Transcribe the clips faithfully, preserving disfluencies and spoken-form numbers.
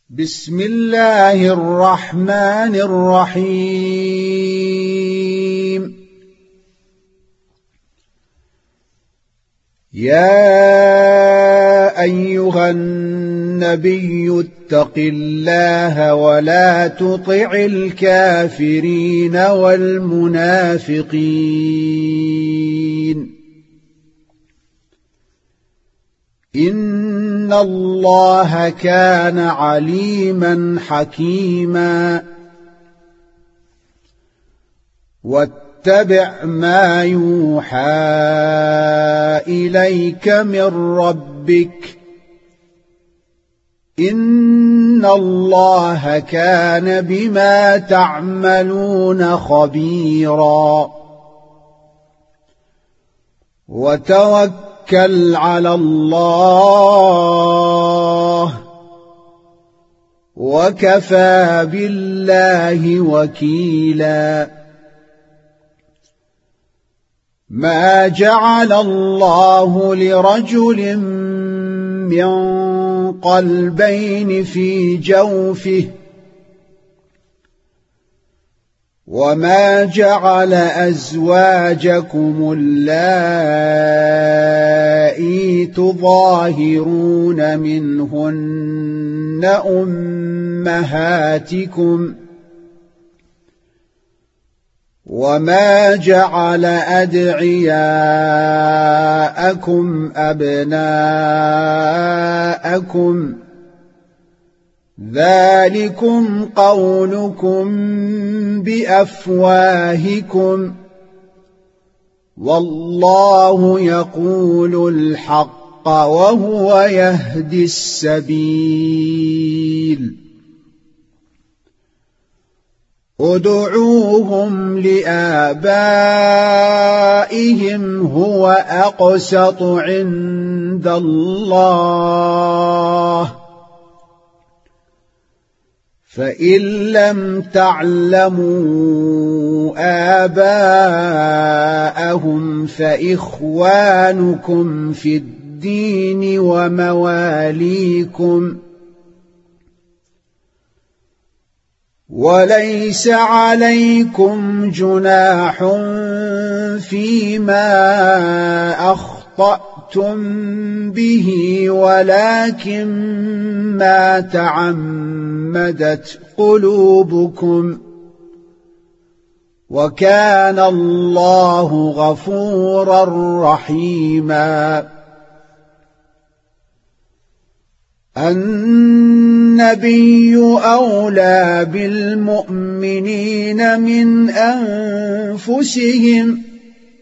بسم الله الرحمن الرحيم. يا أيها النبي اتق الله ولا تطع الكافرين والمنافقين إن الله كان عليما حكيما. واتبع ما يوحى إليك من ربك إن الله كان بما تعملون خبيرا. وتوكل على الله وكفى بالله وكيلا. ما جعل الله لرجل من قلبين في جوفه وما جعل أزواجكم اللائي تظاهرون منهن أمهاتكم وما جعل أدعياءكم أبناءكم ذلكم قولكم بأفواهكم والله يقول الحق وهو يهدي السبيل. ادعوهم لآبائهم هو أقسط عند الله فإن لم تعلموا آباءهم فإخوانكم في الدين ومواليكم وليس عليكم جناح فيما أخطأتم به ولكن ما تعمدت قلوبكم وكان الله غفورا رحيما. النبي أولى بالمؤمنين من أنفسهم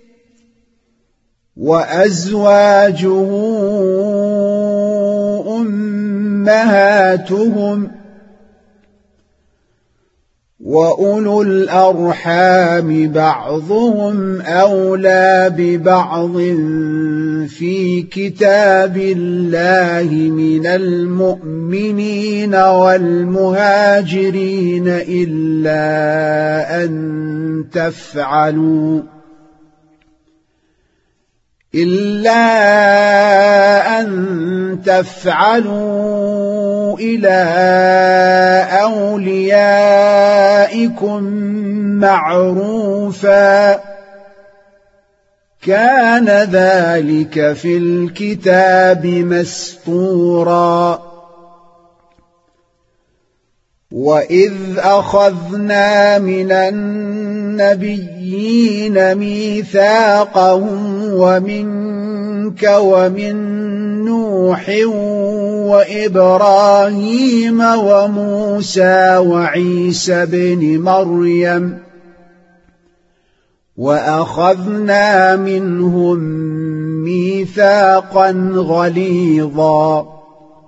وأزواجه أمهاتهم وأولو الأرحام بعضهم أولى ببعض في كتاب الله من المؤمنين والمهاجرين إلا أن تفعلوا إلا أن تفعلوا إلى أوليائكم معروفا كان ذلك في الكتاب مسطورا. وإذ أخذنا من النبيين ميثاقهم ومنك ومن نوح وإبراهيم وموسى وعيسى بن مريم وأخذنا منهم ميثاقا غليظا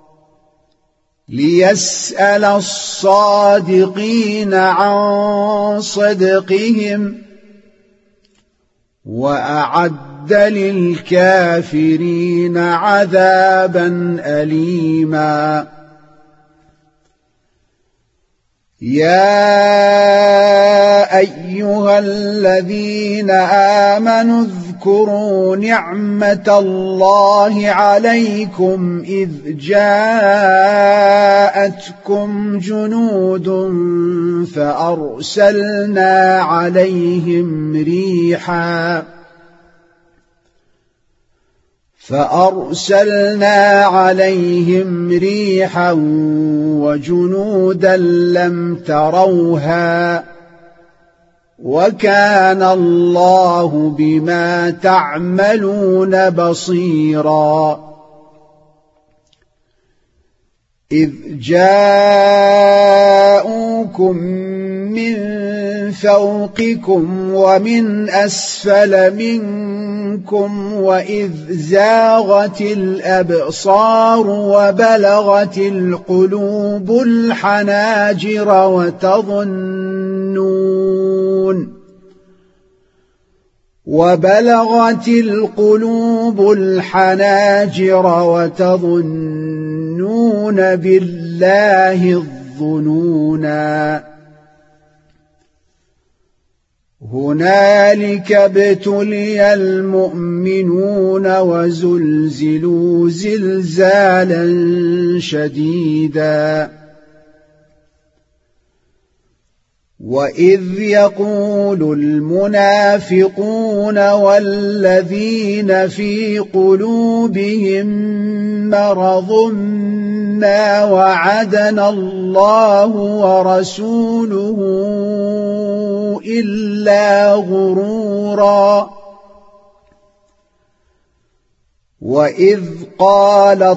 ليسأل الصادقين عن صدقهم وأعد للكافرين عذابا أليما. يا أيها الذين آمنوا اذكروا نعمة الله عليكم إذ جاءتكم جنود فأرسلنا عليهم ريحا فأرسلنا عليهم ريحا وجنودا لم تروها وكان الله بما تعملون بصيرا إذ جاءوكم من فوقكم ومن أسفل منكم وإذ زاغت الأبصار وبلغت القلوب الحناجر وتظنون وبلغت القلوب الحناجر وتظنون بالله الظنونا هنالك ابتلي المؤمنون وزلزلوا زلزالا شديدا وإذ يقول المنافقون والذين في قلوبهم مرض ما وعدنا الله ورسوله إلا غرورا وإذ قالت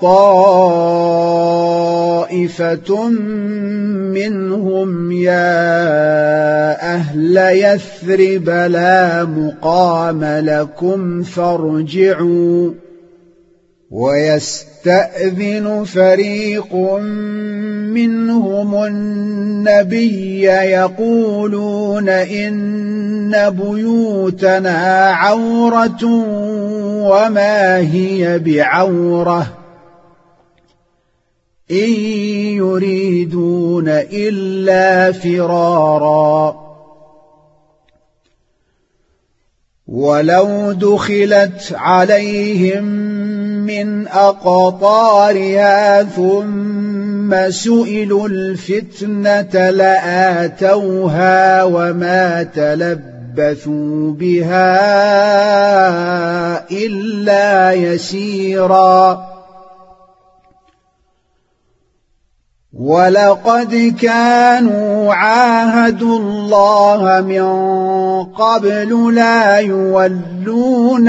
طائفة منهم يا أهل يثرب لا مقام لكم فارجعوا ويستأذن فريق منهم النبي يقولون إن بيوتنا عورة وما هي بعورة إن يريدون إلا فرارا ولو دخلت عليهم من أقطارها ثم سئلوا الفتنة لآتوها وما تلبثوا بها إلا يسيرا ولقد كانوا عاهدوا الله من قبل لا يولون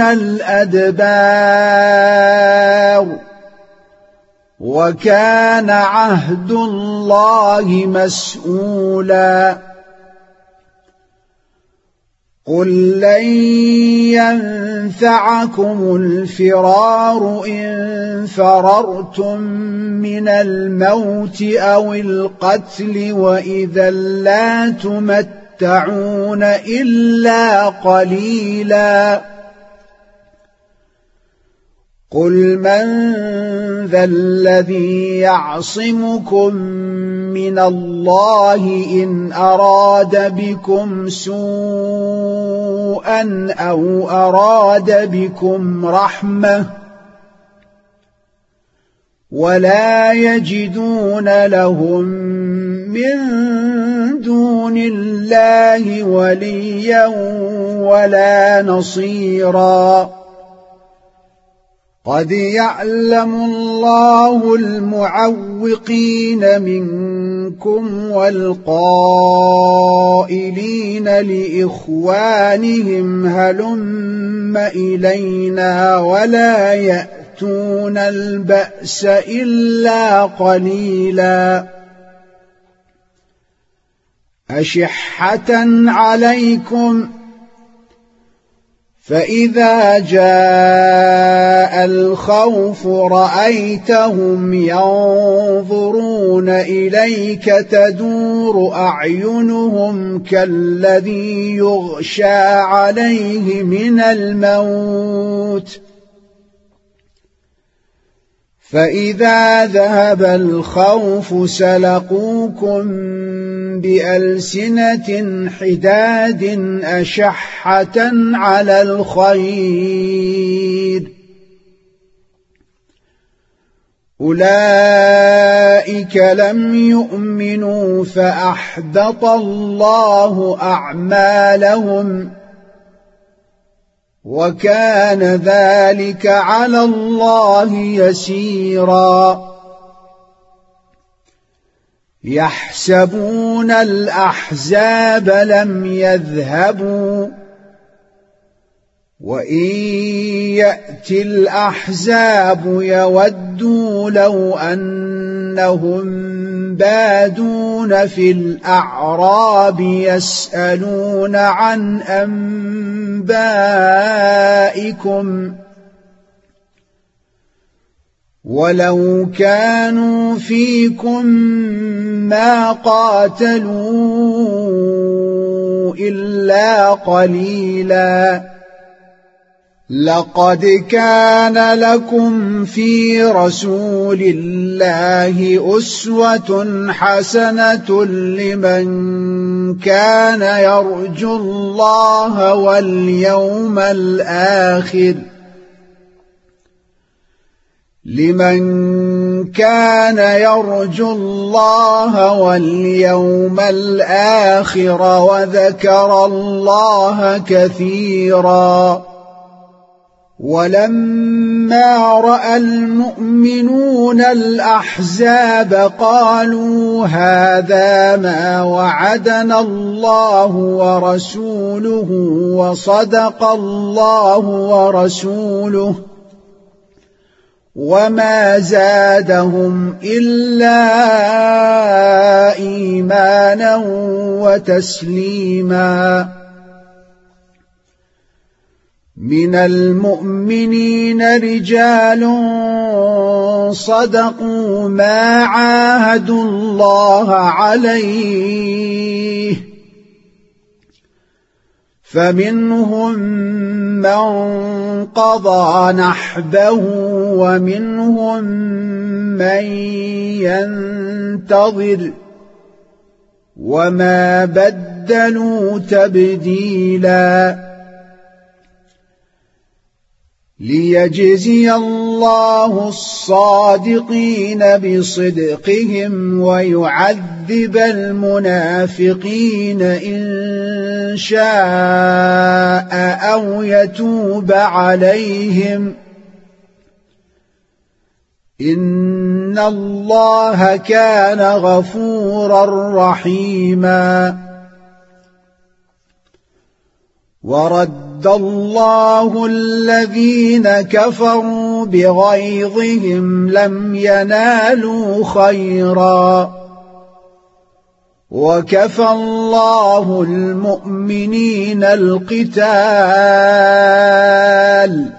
الأدبار وكان عهد الله مسؤولا قل لن ينفعكم الفرار إن فررتم من الموت أو القتل وإذا لا تمتعون إلا قليلا قل من ذا الذي يعصمكم من الله إن أراد بكم سوءا أو أراد بكم رحمة ولا يجدون لهم من دون الله وليا ولا نصيرا قد يعلم الله المعوقين منكم والقائلين لإخوانهم هلم إلينا ولا يأتون البأس إلا قليلا أشحة عليكم فإذا جاء الخوف رأيتهم ينظرون إليك تدور أعينهم كالذي يغشى عليه من الموت فإذا ذهب الخوف سلقوكم بألسنة حداد أشحة على الخير أولئك لم يؤمنوا فأحبط الله أعمالهم وكان ذلك على الله يسيرا يحسبون الأحزاب لم يذهبوا وإن يأتي الأحزاب يودوا لو أنهم بادون في الأعراب يسألون عن أنبائكم ولو كانوا فيكم ما قاتلوا إلا قليلا لقد كان لكم في رسول الله أسوة حسنة لمن كان يرجو الله واليوم الآخر لمن كان يرجو الله واليوم الآخر وذكر الله كثيرا ولما رأى المؤمنون الأحزاب قالوا هذا ما وعدنا الله ورسوله وصدق الله ورسوله وما زادهم إلا إيمانا وتسليما من المؤمنين رجال صدقوا ما عاهدوا الله عليه فمنهم من قضى نحبه ومنهم من ينتظر وما بدلوا تبديلا ليجزي الله الصادقين بصدقهم ويعذب المنافقين إن شاء أو يتوب عليهم إن الله كان غفورا رحيما ورد الله الذين كفروا بغيظهم لم ينالوا خيرا وكفى الله المؤمنين القتال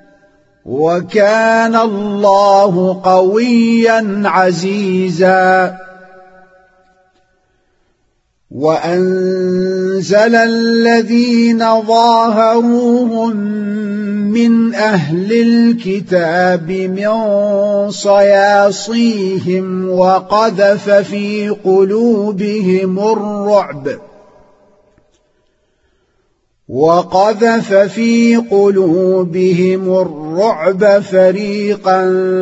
وكان الله قويا عزيزا وأنزل الذين ظاهروهم من أهل الكتاب من صياصيهم وقذف في قلوبهم الرعب وقذف في قلوبهم الرعب فريقا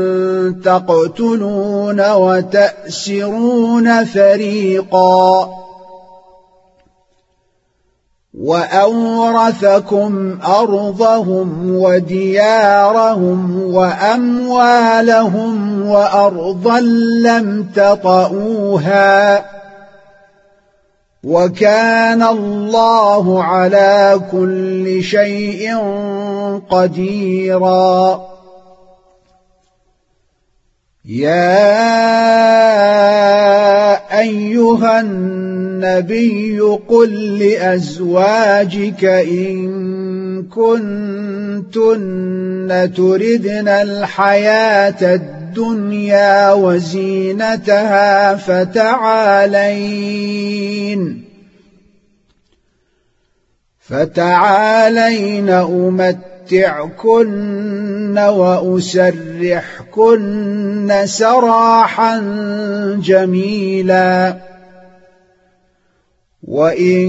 تقتلون وتأسرون فريقا وأورثكم أرضهم وديارهم وأموالهم وأرضا لم تطئوها وكان الله على كل شيء قديرا يا أيها النبي قل لأزواجك إن كنتن تردن الحياة الدنيا وزينتها فتعالين فتعالين أمتعكن وأسرحكن سراحا جميلا وإن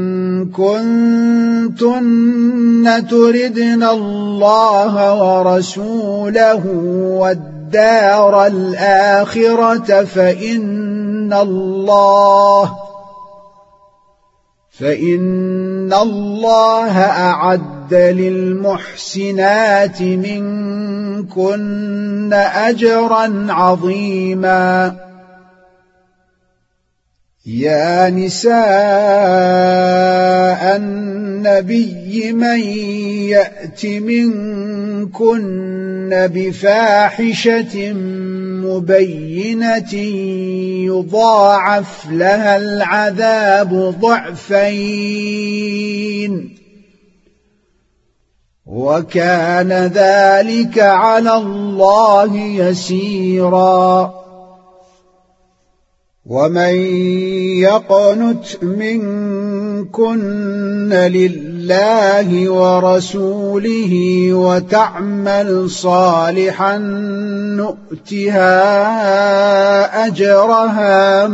كنتن تردن الله ورسوله والدار الآخرة فإن الله فإن الله أعد للمحسنات منكن أجرا عظيما. يا نساء النبي من يأت منكن بفاحشة مبينة يضاعف لها العذاب ضعفين وكان ذلك على الله يسيرا. ومن يقنت منكن لله ورسوله وتعمل صالحا نؤتها أجرها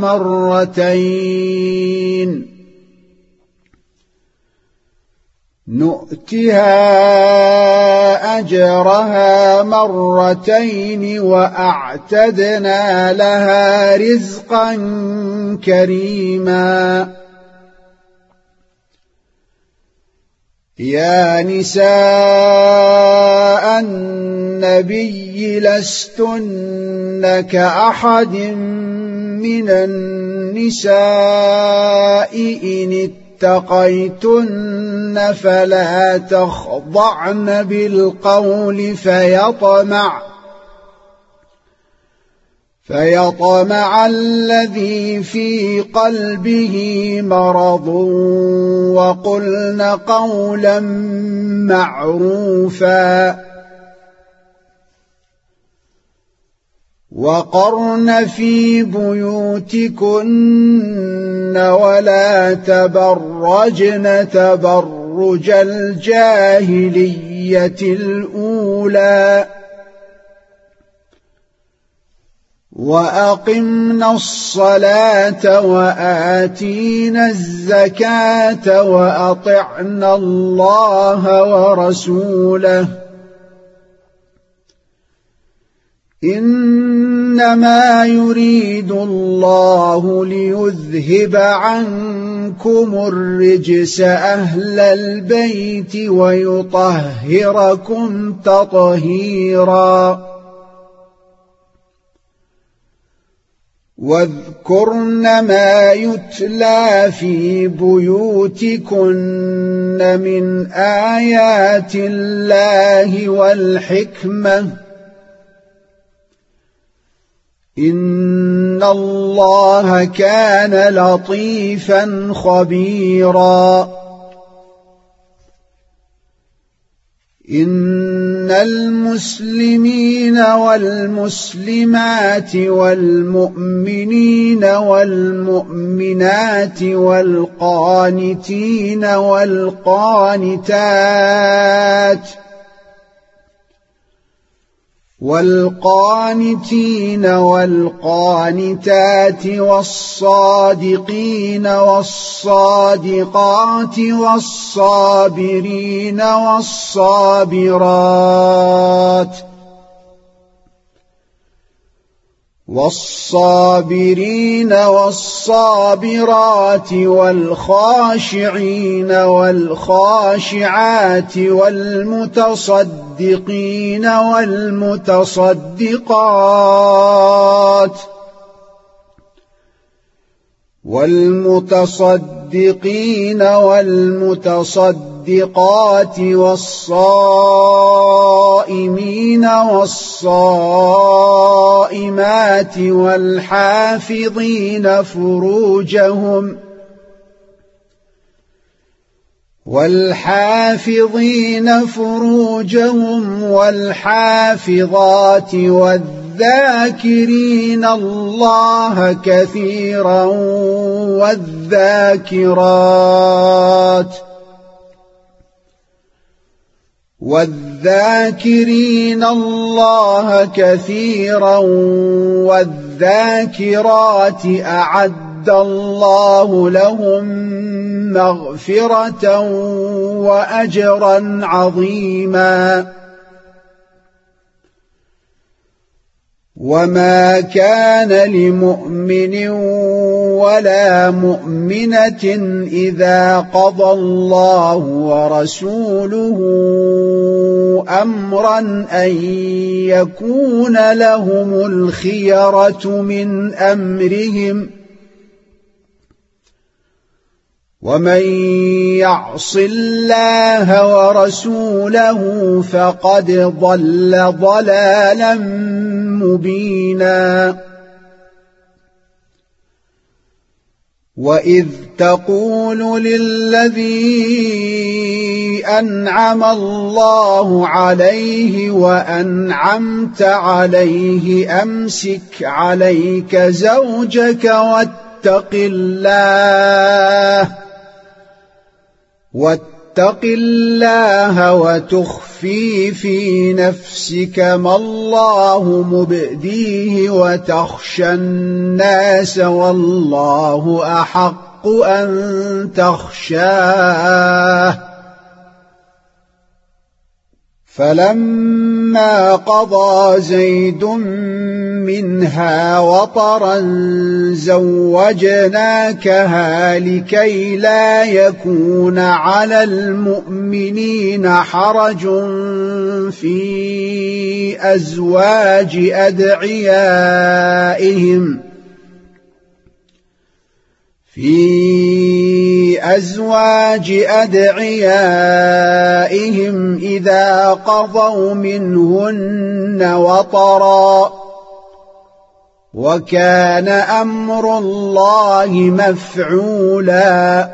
مرتين نؤتها أجرها مرتين وأعتدنا لها رزقا كريما. يا نساء النبي لستن كأحد من النساء إن اتقيتن فلا تخضعن بالقول فيطمع فيطمع الذي في قلبه مرض وقلن قولا معروفا. وقرن في بيوتكن ولا تبرجن تبرج الجاهلية الأولى وأقمنا الصلاة وآتينا الزكاة وأطعنا الله ورسوله إنما يريد الله ليذهب عنكم الرجس أهل البيت ويطهركم تطهيرا. واذكرن ما يتلى في بيوتكن من آيات الله والحكمة إن الله كان لطيفا خبيرا. إن المسلمين والمسلمات والمؤمنين والمؤمنات والقانتين والقانتات والقانتين والقانتات والصادقين والصادقات والصابرين والصابرات والصابرين والصابرات والخاشعين والخاشعات والمتصدقين والمتصدقات والمتصدقين والمتصدقات والصائمين والصائمات والحافظين فروجهم والحافظين فروجهم والحافظات والذاكرين الله كثيرا والذاكرات والذاكرين الله كثيرا والذاكرات أعد أعد الله لهم مغفرة وأجرا عظيما. وما كان لمؤمن ولا مؤمنة إذا قضى الله ورسوله أمرا أن يكون لهم الخيرة من أمرهم، ومن يعص الله ورسوله فقد ضل ضلالا مبينا. وإذ تقول للذي أنعم الله عليه وأنعمت عليه أمسك عليك زوجك واتق الله واتق الله وتخفي في نفسك ما الله مبديه وتخشى الناس والله أحق أن تخشاه. فلما قضى زيد منها وطرا زوجناكها لكي لا يكون على المؤمنين حرج في أزواج أدعيائهم في أزواج أدعيائهم إذا قضوا منهن وطرا، وكان أمر الله مفعولا.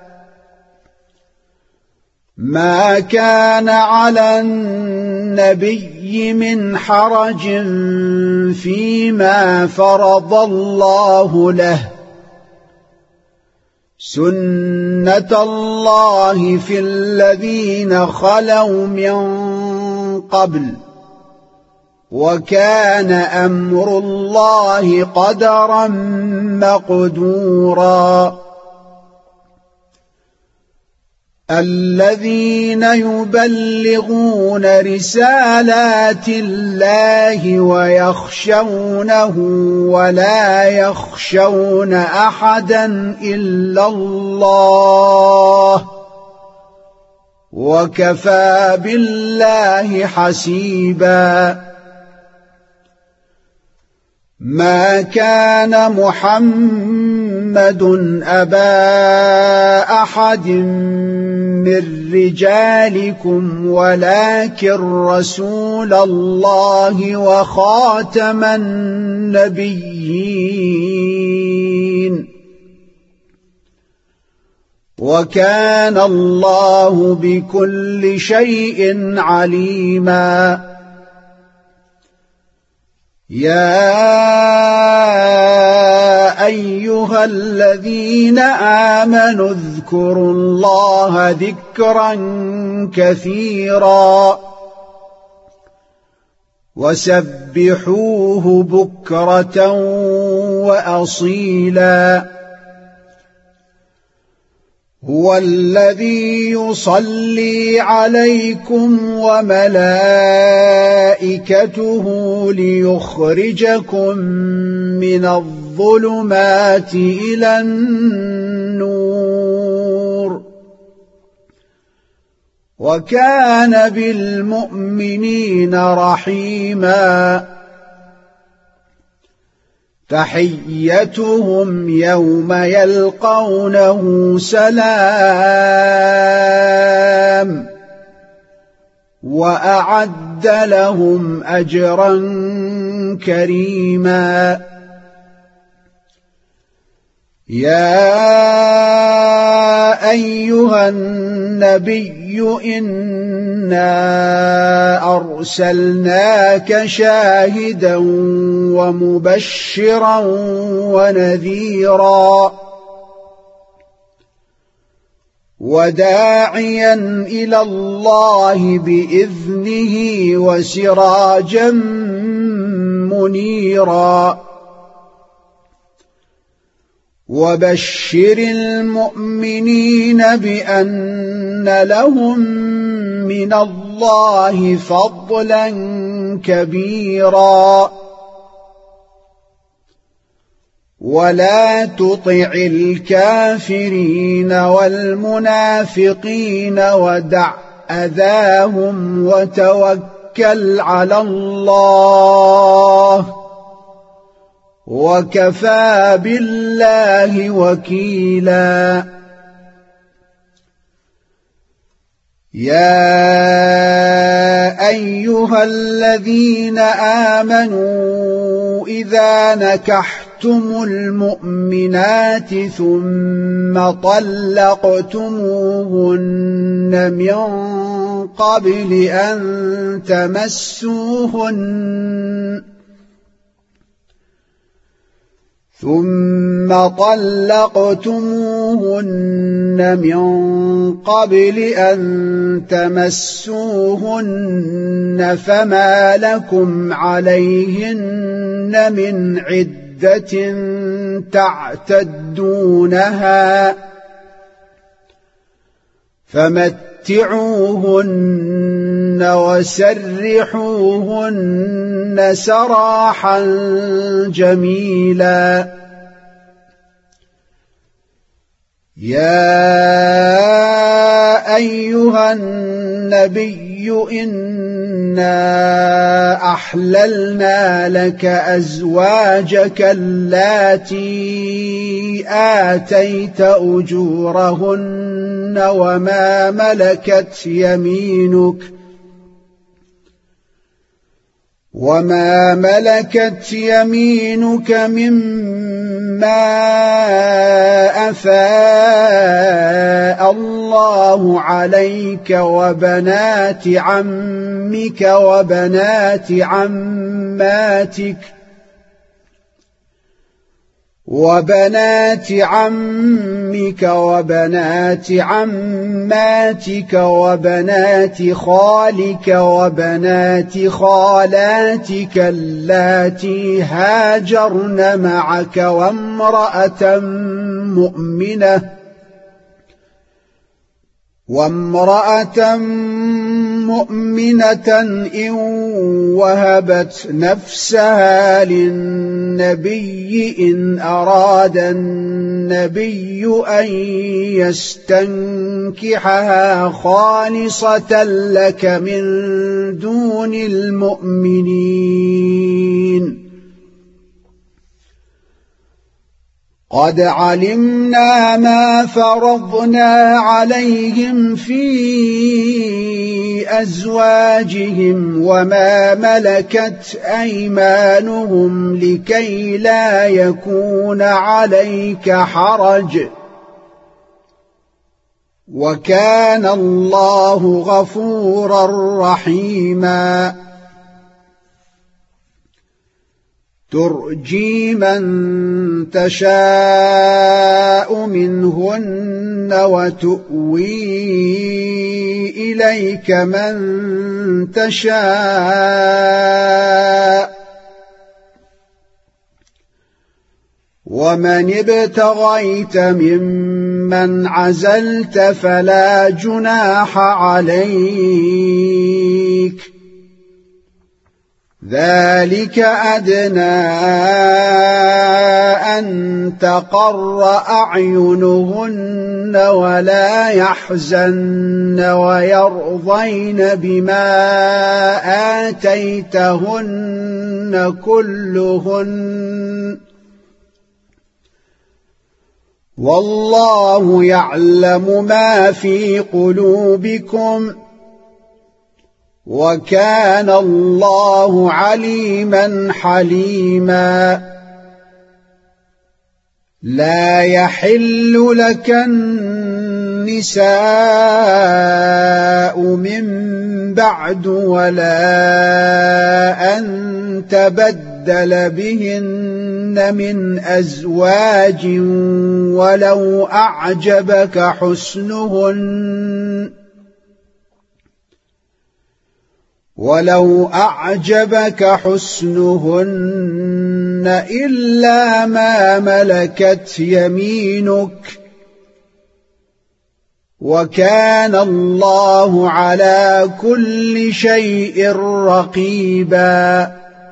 ما كان على النبي من حرج فيما فرض الله له، سنة الله في الذين خلوا من قبل، وكان أمر الله قدرا مقدورا. الذين يبلغون رسالات الله ويخشونه ولا يخشون أحدا إلا الله، وكفى بالله حسيبا. ما كان محمد أبا أحد من رجالكم ولكن رسول الله وخاتم النبيين، وكان الله بكل شيء عليما. يا أيها الذين آمنوا اذكروا الله ذكرا كثيرا وسبحوه بكرة وأصيلا. هو الذي يصلي عليكم وملائكته ليخرجكم من الظلمات إلى النور، وكان بالمؤمنين رحيما. تحيتهم يوم يلقونه سلام، وأعد لهم أجرا كريما. يا أيها النبي إنا أرسلناك شاهدا ومبشرا ونذيرا وداعيا إلى الله بإذنه وسراجا منيرا. وبشر المؤمنين بأن لهم من الله فضلا كبيرا ولا تطع الكافرين والمنافقين ودع أذاهم وتوكل على الله وكفى بالله وكيلا يا أيها الذين آمنوا إذا نكحتم المؤمنات ثم طلقتموهن من قبل أن تمسوهن ثم طلقتموهن من قبل أن تمسوهن فما لكم عليهن من عدة تعتدونها فمتعوهن وسرحوهن سراحا جميلا يا أيها النبي إنا أحللنا لك أزواجك اللاتي آتيت أجورهن وما ملكت يمينك وما ملكت يمينك مما أفاء الله عليك وبنات عمك وبنات عماتك وبنات عمك وبنات عماتك وبنات خالك وبنات خالاتك اللاتي هاجرن معك وامرأة مؤمنة وامرأة مؤمنة إن وهبت نفسها للنبي إن أراد النبي أن يستنكحها خالصة لك من دون المؤمنين قد علمنا ما فرضنا عليهم في أزواجهم وما ملكت أيمانهم لكي لا يكون عليك حرج وكان الله غفورا رحيما ترجي من تشاء منهن وتؤوي إليك من تشاء ومن ابتغيت ممن عزلت فلا جناح عليك ذلك أدنى أن تقر أعينهن ولا يحزن ويرضين بما آتيتهن كلهن والله يعلم ما في قلوبكم وكان الله عليما حليما لا يحل لك النساء من بعد ولا أن تبدل بهن من أزواج ولو أعجبك حسنهن ولو أعجبك حسنهن إلا ما ملكت يمينك وكان الله على كل شيء رقيبا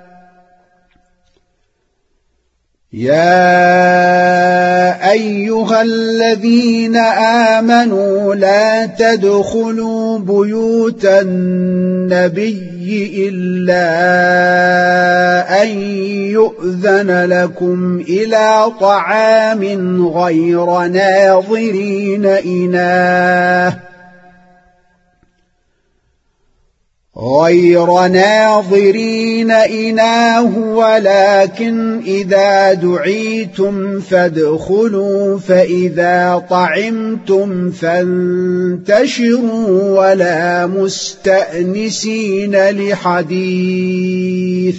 يا أيها الذين آمنوا لا تدخلوا بيوت النبي إلا أن يؤذن لكم إلى طعام غير ناظرين إناه غير ناظرين إناه ولكن إذا دعيتم فادخلوا فإذا طعمتم فانتشروا ولا مستأنسين لحديث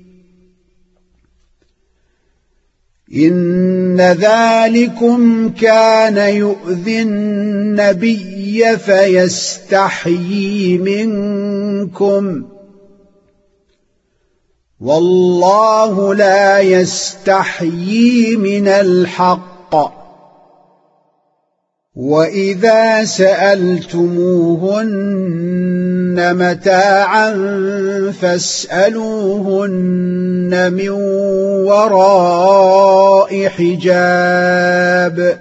إن ذلكم كان يؤذي النبي فيستحيي منكم والله لا يستحيي من الحق وإذا سألتموهن متاعا فاسألوهن من وراء حجاب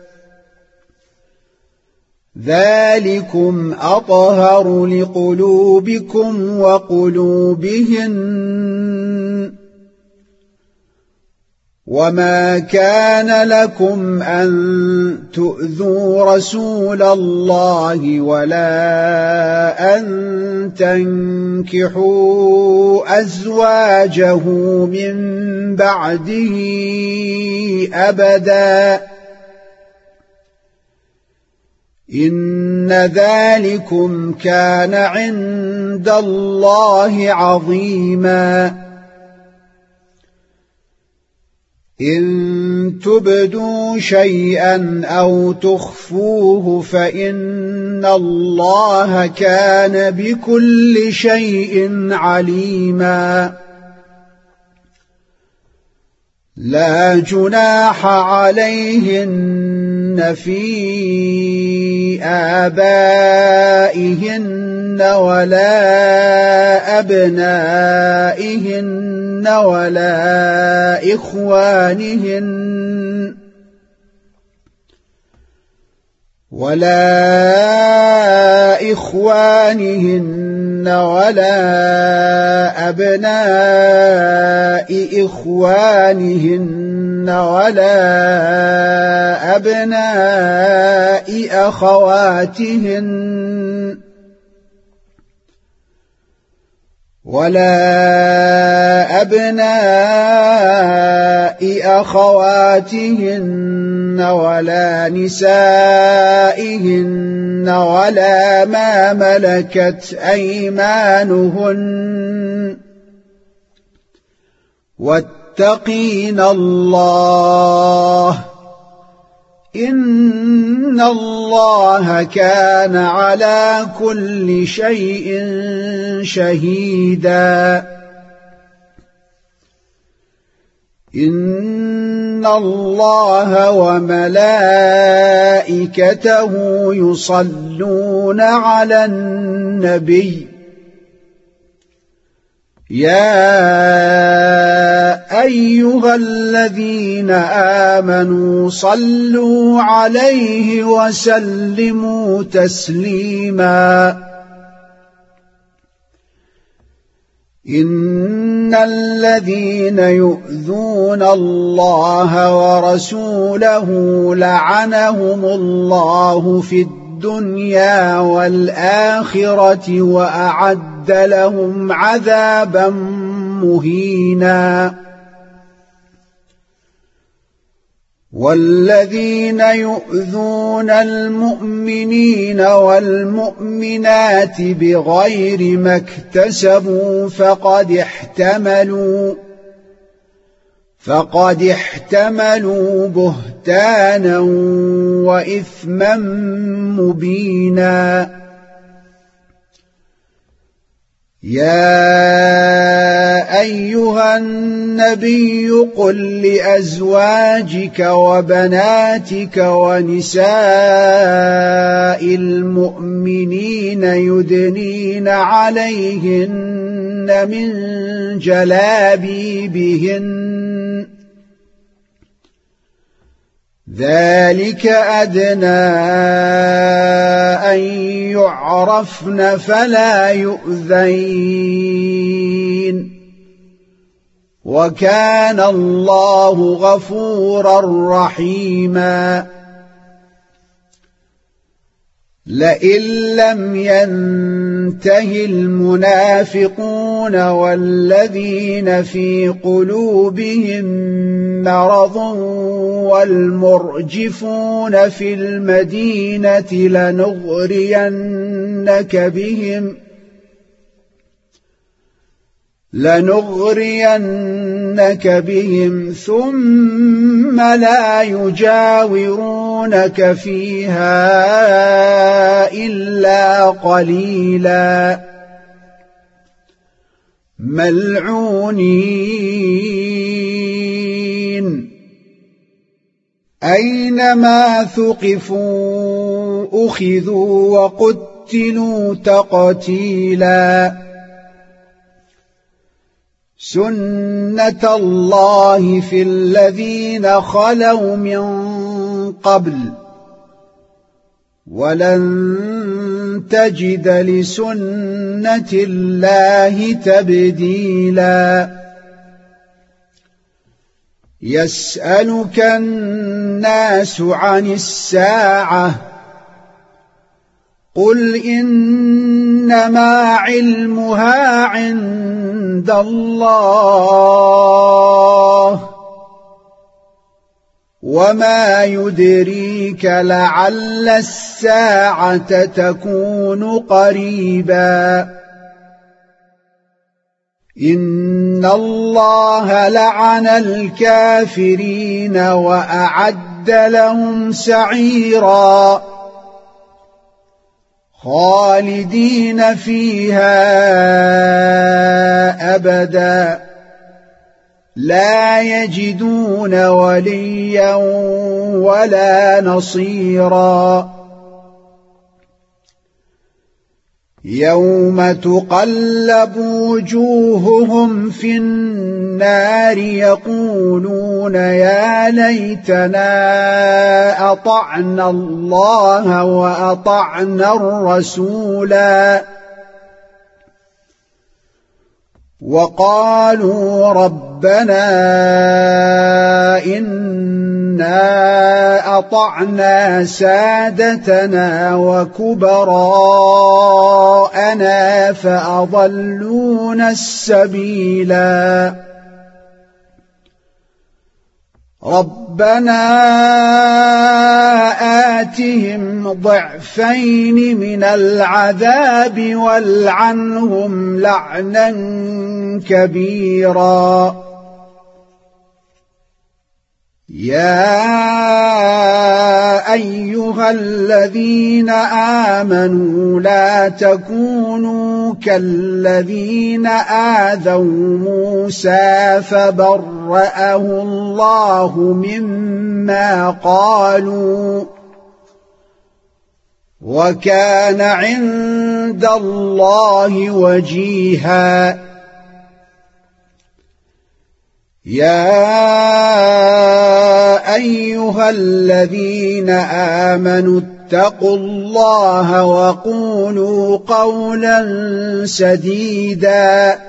ذلكم أطهر لقلوبكم وقلوبهن وما كان لكم أن تؤذوا رسول الله ولا أن تنكحوا أزواجه من بعده أبدا إن ذلكم كان عند الله عظيما إن تبدوا شيئا أو تخفوه فإن الله كان بكل شيء عليما لا جناح عليهن في آبائهن ولا أبنائهن ولا إخوانهن ولا إخوانهن ولا أبناء إخوانهن ولا أبناء أخواتهن ولا أبناء أخواتهن ولا نسائهن ولا ما ملكت أيمانهن واتقين الله إن الله كان على كل شيء شهيدا إن الله وملائكته يصلون على النبي يا أيها الذين آمنوا صلوا عليه وسلموا تسليما إن الذين يؤذون الله ورسوله لعنهم الله في الدنيا والآخرة وأعد لهم عذابا مهينا والذين يؤذون المؤمنين والمؤمنات بغير ما اكتسبوا فقد احتملوا فقد احتملوا بهتانا وإثما مبينا يا يا أيها النبي قل لأزواجك وبناتك ونساء المؤمنين يدنين عليهن من جلابيبهن ذلك أدنى أن يعرفن فلا يؤذين وكان الله غفورا رحيما لئن لم ينته المنافقون والذين في قلوبهم مرض والمرجفون في المدينة لنغرينك بهم لنغرينك بهم ثم لا يجاورونك فيها إلا قليلا ملعونين أينما ثقفوا أخذوا وقتلوا تقتيلا سنة الله في الذين خلوا من قبل ولن تجد لسنة الله تبديلا يسألك الناس عن الساعة قل إنما علمها عند الله وما يدريك لعل الساعة تكون قريبا إن الله لعن الكافرين وأعد لهم سعيرا خالدين فيها أبدا لا يجدون وليا ولا نصيرا يوم تقلب وجوههم في النار يقولون يا ليتنا أطعنا الله وأطعنا الرسولا وقالوا ربنا إنا أطعنا سادتنا وكبراءنا فأضلونا السبيلا ربنا آتهم ضعفين من العذاب والعنهم لعنا كبيرا يا أيها الذين آمنوا لا تكونوا كالذين آذوا موسى فبرأه الله مما قالوا وكان عند الله وجيها يا أيها الذين آمنوا اتقوا الله وقولوا قولا سديدا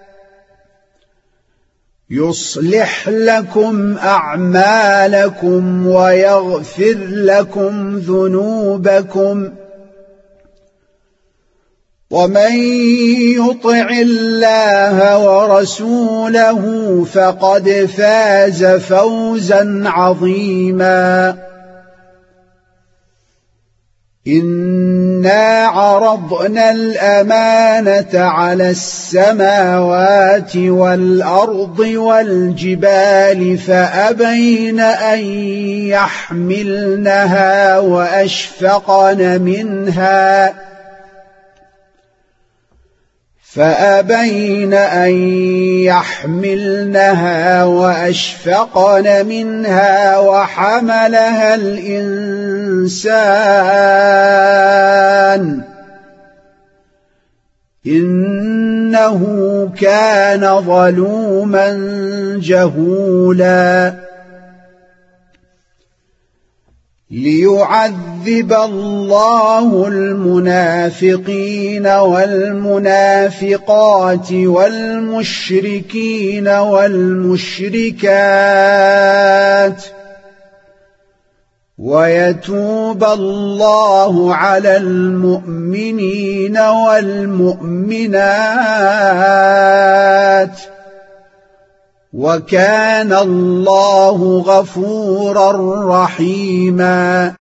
يصلح لكم أعمالكم ويغفر لكم ذنوبكم ومن يطع الله ورسوله فقد فاز فوزا عظيما إنا عرضنا الأمانة على السماوات والأرض والجبال فأبين أن يحملنها وأشفقن منها فأبين أن يحملنها وأشفقن منها وحملها الإنسان إنه كان ظلوما جهولا ليعذب الله المنافقين والمنافقات والمشركين والمشركات ويتوب الله على المؤمنين والمؤمنات وكان الله غفورا رحيما.